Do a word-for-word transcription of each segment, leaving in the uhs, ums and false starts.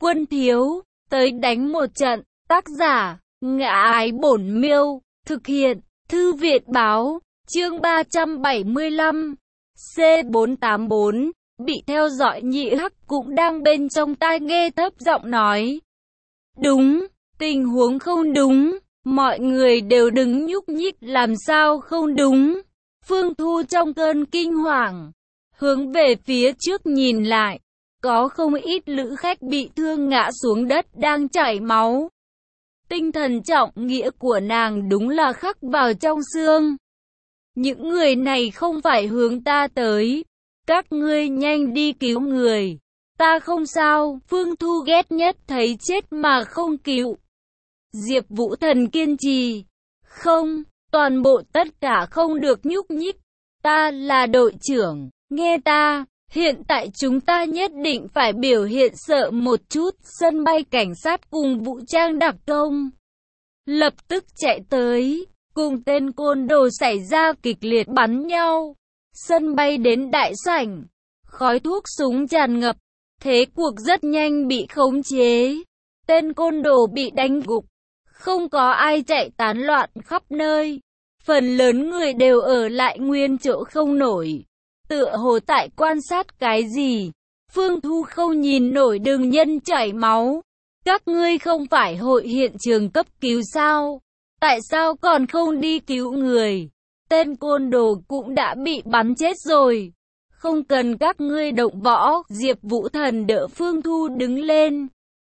Quân thiếu, tới đánh một trận. Tác giả, Ngã Ái Bổn Miêu. Thực hiện, Thư viện báo. Chương ba trăm bảy mươi lăm. C bốn tám bốn. Bị theo dõi Nhị Hắc cũng đang bên trong tai nghe thấp giọng nói. Đúng, tình huống không đúng. Mọi người đều đứng nhúc nhích, làm sao không đúng. Phương Thu trong cơn kinh hoàng, hướng về phía trước nhìn lại. Có không ít lữ khách bị thương ngã xuống đất đang chảy máu. Tinh thần trọng nghĩa của nàng đúng là khắc vào trong xương. Những người này không phải hướng ta tới. Các ngươi nhanh đi cứu người. Ta không sao. Phương Thu ghét nhất thấy chết mà không cứu. Diệp Vũ Thần kiên trì. Không, toàn bộ tất cả không được nhúc nhích. Ta là đội trưởng, nghe ta. Hiện tại chúng ta nhất định phải biểu hiện sợ một chút. Sân bay cảnh sát cùng vũ trang đặc công lập tức chạy tới, cùng tên côn đồ xảy ra kịch liệt bắn nhau. Sân bay đến đại sảnh, khói thuốc súng tràn ngập, thế cuộc rất nhanh bị khống chế. Tên côn đồ bị đánh gục, không có ai chạy tán loạn khắp nơi. Phần lớn người đều ở lại nguyên chỗ không nổi, tựa hồ tại quan sát cái gì. Phương Thu không nhìn nổi đường nhân chảy máu. Các ngươi không phải hội hiện trường cấp cứu sao? Tại sao còn không đi cứu người? Tên côn đồ cũng đã bị bắn chết rồi. Không cần các ngươi động võ. Diệp Vũ Thần đỡ Phương Thu đứng lên.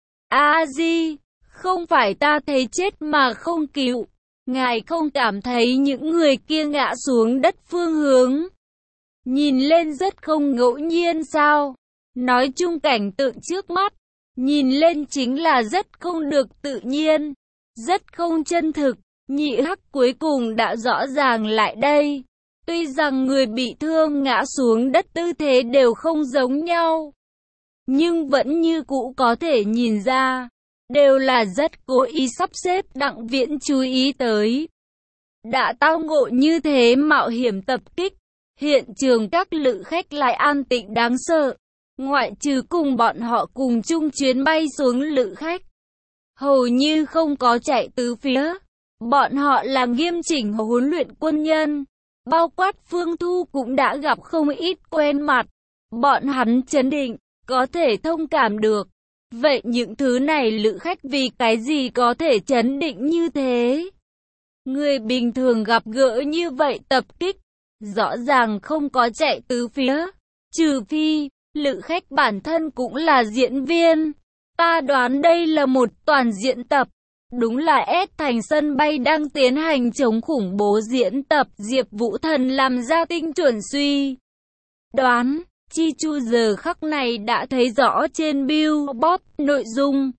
A Di, không phải ta thấy chết mà không cứu. Ngài không cảm thấy những người kia ngã xuống đất phương hướng nhìn lên rất không ngẫu nhiên sao? Nói chung cảnh tượng trước mắt, nhìn lên chính là rất không được tự nhiên, rất không chân thực. Nhị Hắc cuối cùng đã rõ ràng lại đây. Tuy rằng người bị thương ngã xuống đất tư thế đều không giống nhau, nhưng vẫn như cũ có thể nhìn ra, đều là rất cố ý sắp xếp. Đặng Viễn chú ý tới. Đã tao ngộ như thế mạo hiểm tập kích, hiện trường các lữ khách lại an tĩnh đáng sợ. Ngoại trừ cùng bọn họ cùng chung chuyến bay xuống lữ khách, hầu như không có chạy tứ phía. Bọn họ là nghiêm chỉnh huấn luyện quân nhân, bao quát Phương Thu cũng đã gặp không ít quen mặt. Bọn hắn trấn định, có thể thông cảm được. Vậy những thứ này lữ khách vì cái gì có thể trấn định như thế? Người bình thường gặp gỡ như vậy tập kích, rõ ràng không có chạy tứ phía. Trừ phi, lữ khách bản thân cũng là diễn viên. Ta đoán đây là một toàn diễn tập. Đúng là S thành sân bay đang tiến hành chống khủng bố diễn tập. Diệp Vũ Thần làm ra tinh chuẩn suy đoán. Chi Chu giờ khắc này đã thấy rõ trên billboard nội dung.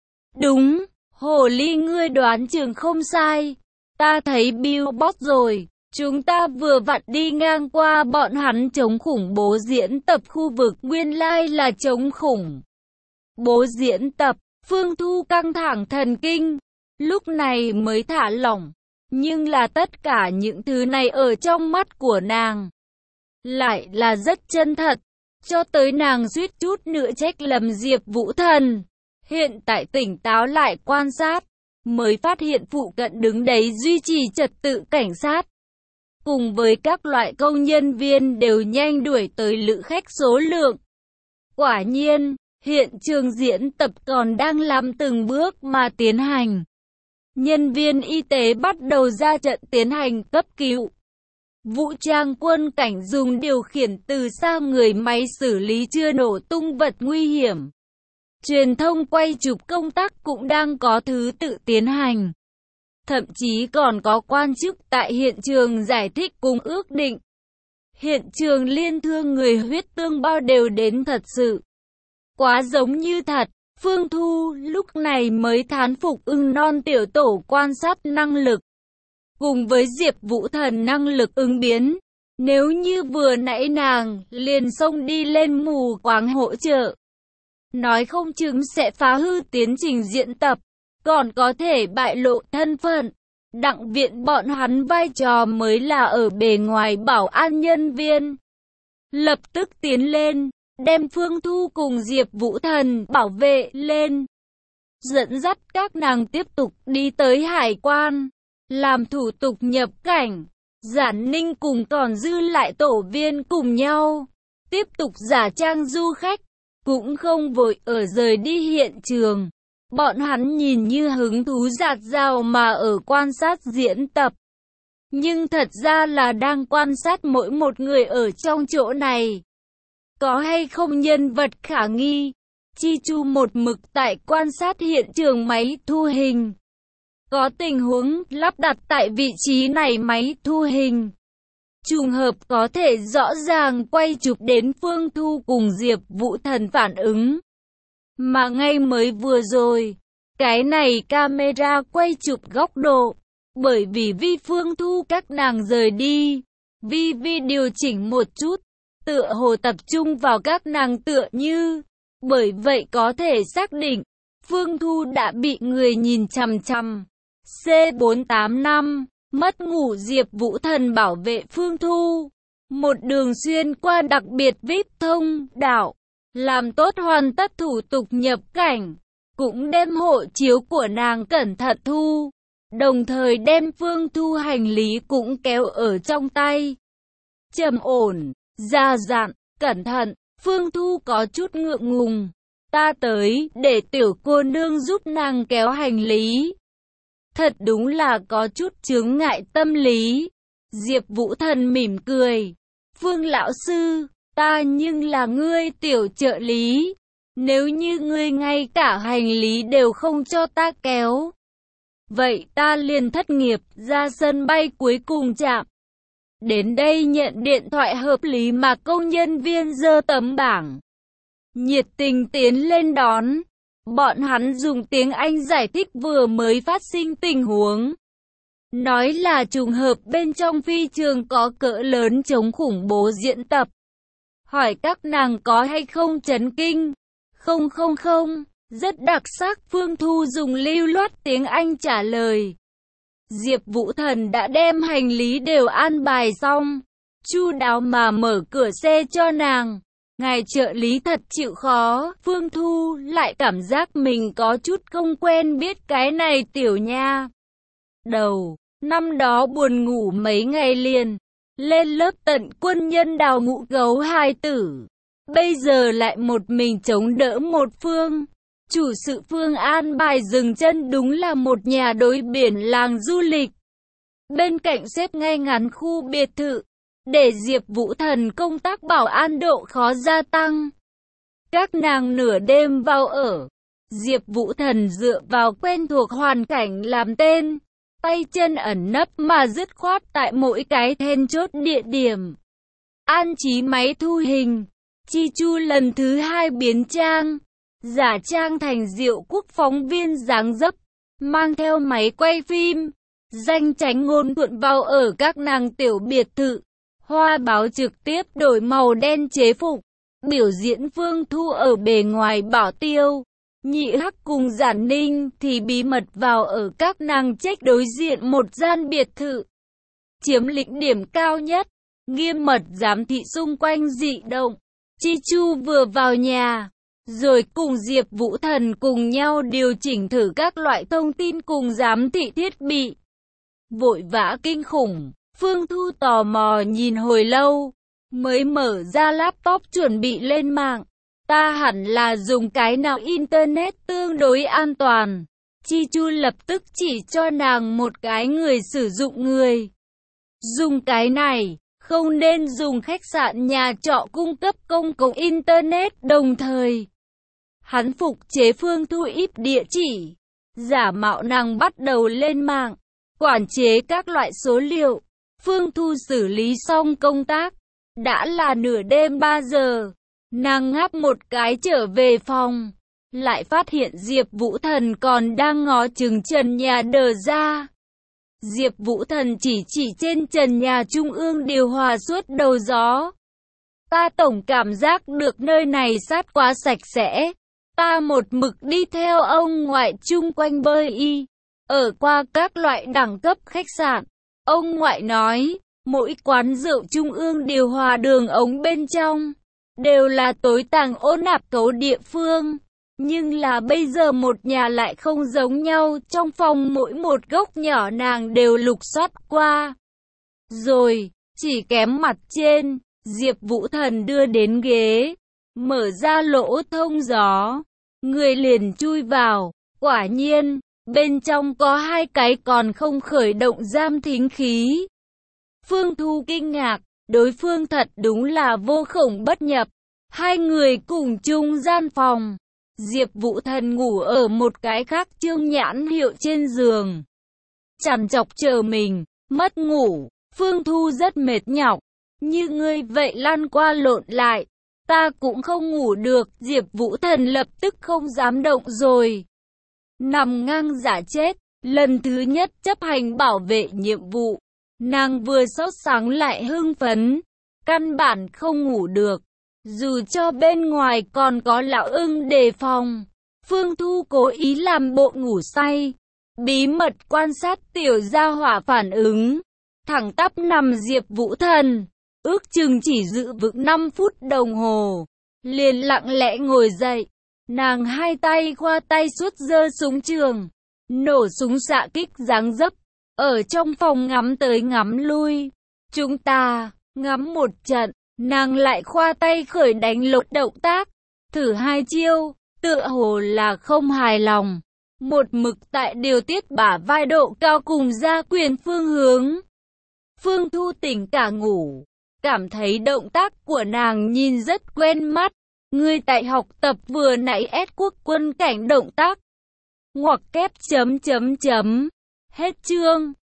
Đúng, Hồ Ly ngươi đoán chừng không sai. Ta thấy billboard rồi. Chúng ta vừa vặn đi ngang qua bọn hắn chống khủng bố diễn tập khu vực, nguyên lai là chống khủng bố diễn tập. Phương Thu căng thẳng thần kinh, lúc này mới thả lỏng. Nhưng là tất cả những thứ này ở trong mắt của nàng lại là rất chân thật, cho tới nàng suýt chút nữa trách lầm Diệp Vũ Thần. Hiện tại tỉnh táo lại quan sát, mới phát hiện phụ cận đứng đấy duy trì trật tự cảnh sát, cùng với các loại công nhân viên đều nhanh đuổi tới lữ khách số lượng. Quả nhiên, hiện trường diễn tập còn đang làm từng bước mà tiến hành. Nhân viên y tế bắt đầu ra trận tiến hành cấp cứu. Vũ trang quân cảnh dùng điều khiển từ xa người máy xử lý chưa nổ tung vật nguy hiểm. Truyền thông quay chụp công tác cũng đang có thứ tự tiến hành. Thậm chí còn có quan chức tại hiện trường giải thích cùng ước định. Hiện trường liên thương người huyết tương bao đều đến thật sự quá giống như thật. Phương Thu lúc này mới thán phục ưng non tiểu tổ quan sát năng lực, cùng với Diệp Vũ Thần năng lực ứng biến. Nếu như vừa nãy nàng liền xông đi lên mù quáng hỗ trợ, nói không chừng sẽ phá hư tiến trình diễn tập, còn có thể bại lộ thân phận. Đặng Viện bọn hắn vai trò mới là ở bề ngoài bảo an nhân viên. Lập tức tiến lên, đem Phương Thu cùng Diệp Vũ Thần bảo vệ lên. Dẫn dắt các nàng tiếp tục đi tới hải quan, làm thủ tục nhập cảnh. Giản Ninh cùng còn dư lại tổ viên cùng nhau, tiếp tục giả trang du khách, cũng không vội ở rời đi hiện trường. Bọn hắn nhìn như hứng thú dạt dào mà ở quan sát diễn tập. Nhưng thật ra là đang quan sát mỗi một người ở trong chỗ này. Có hay không nhân vật khả nghi. Chi Chu một mực tại quan sát hiện trường máy thu hình. Có tình huống lắp đặt tại vị trí này máy thu hình. Trùng hợp có thể rõ ràng quay chụp đến Phương Thu cùng Diệp Vũ Thần phản ứng. Mà ngay mới vừa rồi, cái này camera quay chụp góc độ. Bởi vì Vi Phương Thu các nàng rời đi, Vi Vi điều chỉnh một chút, tựa hồ tập trung vào các nàng tựa như. Bởi vậy có thể xác định, Phương Thu đã bị người nhìn chằm chằm. C bốn tám năm, mất ngủ Diệp Vũ Thần bảo vệ Phương Thu. Một đường xuyên qua đặc biệt vi ai pi thông đạo, làm tốt hoàn tất thủ tục nhập cảnh, cũng đem hộ chiếu của nàng cẩn thận thu. Đồng thời đem Phương Thu hành lý cũng kéo ở trong tay. Trầm ổn, ra dặn, cẩn thận, Phương Thu có chút ngượng ngùng. Ta tới để tiểu cô nương giúp nàng kéo hành lý. Thật đúng là có chút chướng ngại tâm lý. Diệp Vũ Thần mỉm cười. Phương lão sư, ta nhưng là ngươi tiểu trợ lý. Nếu như ngươi ngay cả hành lý đều không cho ta kéo, vậy ta liền thất nghiệp. Ra sân bay cuối cùng chạm. Đến đây nhận điện thoại hợp lý mà công nhân viên giơ tấm bảng, nhiệt tình tiến lên đón. Bọn hắn dùng tiếng Anh giải thích vừa mới phát sinh tình huống. Nói là trùng hợp bên trong phi trường có cỡ lớn chống khủng bố diễn tập. Hỏi các nàng có hay không chấn kinh. Không không không, rất đặc sắc. Phương Thu dùng lưu loát tiếng Anh trả lời. Diệp Vũ Thần đã đem hành lý đều an bài xong, chu đáo mà mở cửa xe cho nàng. Ngài trợ lý thật chịu khó. Phương Thu lại cảm giác mình có chút không quen biết cái này tiểu nha đầu. Năm đó buồn ngủ mấy ngày liền, lên lớp tận quân nhân đào ngũ gấu hai tử. Bây giờ lại một mình chống đỡ một phương. Chủ sự Phương an bài dừng chân đúng là một nhà đối biển làng du lịch. Bên cạnh xếp ngay ngắn khu biệt thự, để Diệp Vũ Thần công tác bảo an độ khó gia tăng. Các nàng nửa đêm vào ở. Diệp Vũ Thần dựa vào quen thuộc hoàn cảnh làm tên, tay chân ẩn nấp mà dứt khoát tại mỗi cái then chốt địa điểm. An trí máy thu hình. Chi Chu lần thứ hai biến trang, giả trang thành Diệu Quốc phóng viên dáng dấp, mang theo máy quay phim, danh chánh ngôn thuận vào ở các nàng tiểu biệt thự. Hoa báo trực tiếp đổi màu đen chế phục, biểu diễn Phương Thu ở bề ngoài bảo tiêu. Nhị Hắc cùng Giản Ninh thì bí mật vào ở các nàng trách đối diện một gian biệt thự, chiếm lĩnh điểm cao nhất, nghiêm mật giám thị xung quanh dị động. Chi Chu vừa vào nhà, rồi cùng Diệp Vũ Thần cùng nhau điều chỉnh thử các loại thông tin cùng giám thị thiết bị. Vội vã kinh khủng. Phương Thu tò mò nhìn hồi lâu, mới mở ra laptop chuẩn bị lên mạng. Ta hẳn là dùng cái nào internet tương đối an toàn. Chi Chu lập tức chỉ cho nàng một cái người sử dụng người. Dùng cái này, không nên dùng khách sạn nhà trọ cung cấp công cộng internet đồng thời. Hắn phục chế Phương Thu íp địa chỉ, giả mạo nàng bắt đầu lên mạng, quản chế các loại số liệu. Phương Thu xử lý xong công tác, đã là nửa đêm ba giờ, nàng ngáp một cái trở về phòng, lại phát hiện Diệp Vũ Thần còn đang ngó chừng trần nhà đờ ra. Diệp Vũ Thần chỉ chỉ trên trần nhà trung ương điều hòa suốt đầu gió. Ta tổng cảm giác được nơi này sát quá sạch sẽ. Ta một mực đi theo ông ngoại chung quanh bơi y, ở qua các loại đẳng cấp khách sạn. Ông ngoại nói, mỗi quán rượu trung ương điều hòa đường ống bên trong, đều là tối tàng ôn nạp cấu địa phương. Nhưng là bây giờ một nhà lại không giống nhau, trong phòng mỗi một góc nhỏ nàng đều lục soát qua. Rồi, chỉ kém mặt trên, Diệp Vũ Thần đưa đến ghế, mở ra lỗ thông gió, người liền chui vào, quả nhiên, bên trong có hai cái còn không khởi động giam thính khí. Phương Thu kinh ngạc, đối phương thật đúng là vô khổng bất nhập, hai người cùng chung gian phòng. Diệp Vũ Thần ngủ ở một cái khác trương nhãn hiệu trên giường, chằn chọc chờ mình, mất ngủ. Phương Thu rất mệt nhọc, như ngươi vậy lăn qua lộn lại, ta cũng không ngủ được. Diệp Vũ Thần lập tức không dám động rồi, nằm ngang giả chết. Lần thứ nhất chấp hành bảo vệ nhiệm vụ, nàng vừa sốt sáng lại hưng phấn, căn bản không ngủ được. Dù cho bên ngoài còn có lão ưng đề phòng, Phương Thu cố ý làm bộ ngủ say, bí mật quan sát tiểu gia hỏa phản ứng. Thẳng tắp nằm Diệp Vũ Thần, ước chừng chỉ giữ vững năm phút đồng hồ, liền lặng lẽ ngồi dậy. Nàng hai tay khoa tay suốt giơ súng trường, nổ súng xạ kích dáng dấp, ở trong phòng ngắm tới ngắm lui. Chúng ta ngắm một trận, nàng lại khoa tay khởi đánh lột động tác, thử hai chiêu, tựa hồ là không hài lòng, một mực tại điều tiết bả vai độ cao cùng gia quyền phương hướng. Phương Thu tỉnh cả ngủ, cảm thấy động tác của nàng nhìn rất quen mắt. Ngươi tại học tập vừa nãy ét quốc quân cảnh động tác. Ngoặc kép chấm chấm chấm. Hết chương.